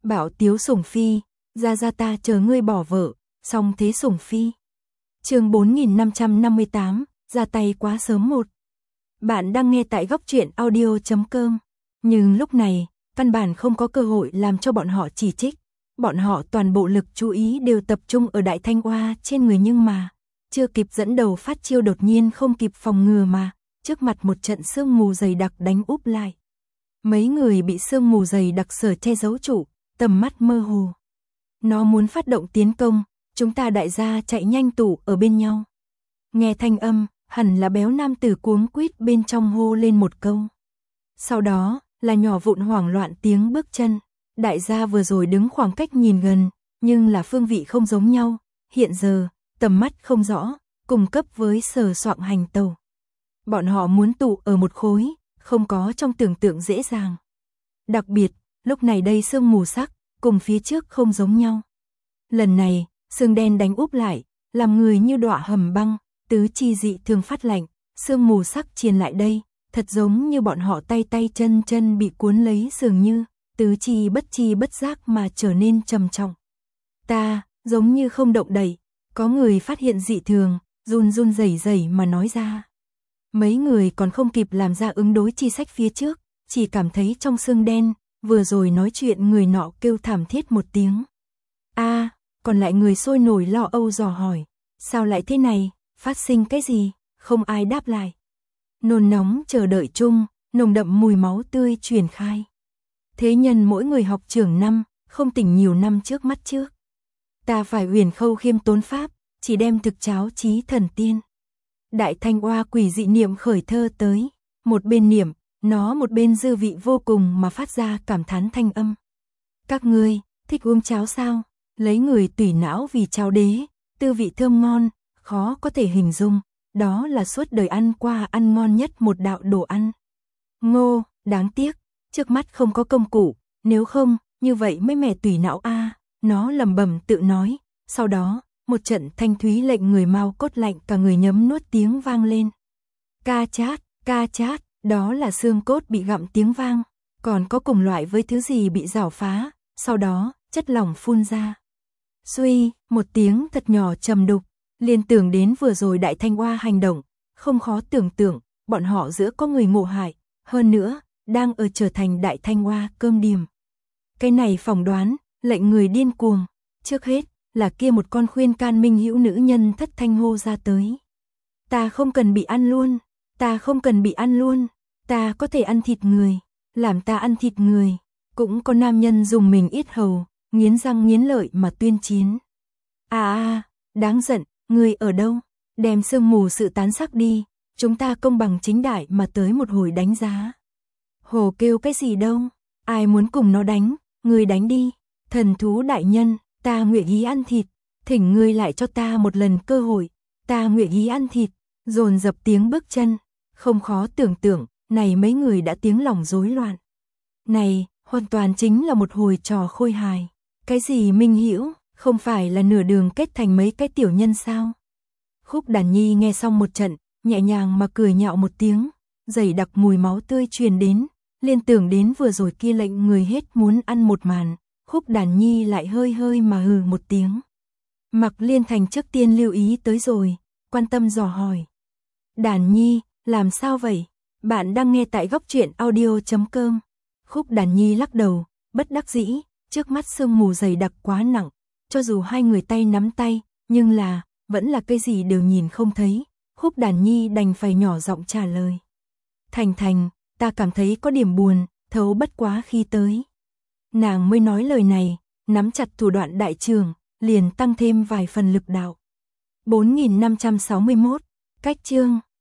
Bảo Tiếu Sủng Phi, ra ta chờ ngươi bỏ vợ, xong thế Sủng Phi. Chương 4558, ra tay quá sớm một. Bạn đang nghe tại goctruyện.audio.com. Nhưng lúc này, căn bản không có cơ hội làm cho bọn họ chỉ trích. Bọn họ toàn bộ lực chú ý đều tập trung ở Đại Thanh Oa trên người, nhưng mà chưa kịp dẫn đầu phát chiêu đột nhiên không kịp phòng ngừa mà trước mặt một trận sương mù dày đặc đánh úp lại. Mấy người bị sương mù dày đặc sở che giấu trụ, tầm mắt mơ hồ. Nó muốn phát động tiến công, chúng ta đại gia chạy nhanh tụ ở bên nhau. Nghe thanh âm, hẳn là béo nam tử cuống quýt bên trong hô lên một câu. Sau đó, là nhỏ vụn hoảng loạn tiếng bước chân. Đại gia vừa rồi đứng khoảng cách nhìn gần, nhưng là phương vị không giống nhau. Hiện giờ, tầm mắt không rõ, cùng cấp với sờ soạng hành tàu. Bọn họ muốn tụ ở một khối, không có trong tưởng tượng dễ dàng. Đặc biệt, lúc này đây sương mù sắc, cùng phía trước không giống nhau. Lần này, sương đen đánh úp lại, làm người như đọa hầm băng, tứ chi dị thường phát lạnh, sương mù sắc truyền lại đây, thật giống như bọn họ tay chân bị cuốn lấy dường như, tứ chi bất giác mà trở nên trầm trọng. Ta, giống như không động đậy, có người phát hiện dị thường, run rẩy mà nói ra. Mấy người còn không kịp làm ra ứng đối chi sách phía trước, chỉ cảm thấy trong sương đen, vừa rồi nói chuyện người nọ kêu thảm thiết một tiếng. Còn lại người sôi nổi lo âu dò hỏi, sao lại thế này, phát sinh cái gì, không ai đáp lại. Nôn nóng chờ đợi chung, nồng đậm mùi máu tươi truyền khai. Thế nhân mỗi người học trưởng năm, không tỉnh nhiều năm trước mắt trước. Ta phải huyền khâu khiêm tốn pháp, chỉ đem thực cháo chí thần tiên. Đại Thanh Oa quỷ dị niệm khởi thơ tới, một bên niệm, nó một bên dư vị vô cùng mà phát ra cảm thán thanh âm. Các ngươi, thích uống cháo sao? Lấy người tùy não vì cháo đế, tư vị thơm ngon, khó có thể hình dung, đó là suốt đời ăn qua ăn ngon nhất một đạo đồ ăn. Ngô, đáng tiếc, trước mắt không có công cụ, nếu không, như vậy mới mẻ tùy não nó lẩm bẩm tự nói, sau đó, một trận thanh thúy lệnh người mau cốt lạnh cả người nhấm nuốt tiếng vang lên. Ca chát, đó là xương cốt bị gặm tiếng vang, còn có cùng loại với thứ gì bị rảo phá, sau đó, chất lỏng phun ra. Suy, một tiếng thật nhỏ trầm đục, liên tưởng đến vừa rồi Đại Thanh Oa hành động, không khó tưởng tượng, bọn họ giữa có người ngộ hại, hơn nữa, đang ở trở thành Đại Thanh Oa cơm điểm. Cái này phỏng đoán, lệnh người điên cuồng, trước hết, là kia một con khuyên can minh hữu nữ nhân thất thanh hô ra tới. Ta không cần bị ăn luôn, ta có thể ăn thịt người, làm ta ăn thịt người. Cũng có nam nhân dùng mình yết hầu, nghiến răng nghiến lợi mà tuyên chiến. Đáng giận, ngươi ở đâu? Đem sương mù sự tán sắc đi, chúng ta công bằng chính đại mà tới một hồi đánh giá. Hồ kêu cái gì đâu, ai muốn cùng nó đánh, ngươi đánh đi. Thần thú đại nhân, ta nguyện ý ăn thịt, thỉnh ngươi lại cho ta một lần cơ hội, ta nguyện ý ăn thịt. Dồn dập tiếng bước chân, không khó tưởng tượng, này mấy người đã tiếng lòng rối loạn. Này, hoàn toàn chính là một hồi trò khôi hài. Cái gì minh hữu, không phải là nửa đường kết thành mấy cái tiểu nhân sao? Khúc Đàn Nhi nghe xong một trận, nhẹ nhàng mà cười nhạo một tiếng, dày đặc mùi máu tươi truyền đến, liên tưởng đến vừa rồi kia lệnh người hết muốn ăn một màn, Khúc Đàn Nhi lại hơi mà hừ một tiếng. Mặc Liên Thành trước tiên lưu ý tới rồi, quan tâm dò hỏi. Đàn Nhi, làm sao vậy? Bạn đang nghe tại goctruyện.audio.com. Khúc Đàn Nhi lắc đầu, bất đắc dĩ, trước mắt sương mù dày đặc quá nặng, cho dù hai người tay nắm tay, nhưng là, vẫn là cái gì đều nhìn không thấy. Khúc Đàn Nhi đành phải nhỏ giọng trả lời. Thành, ta cảm thấy có điểm buồn, thấu bất quá khi tới. Nàng mới nói lời này, nắm chặt thủ đoạn đại trường, liền tăng thêm vài phần lực đạo. 4561, cách chương,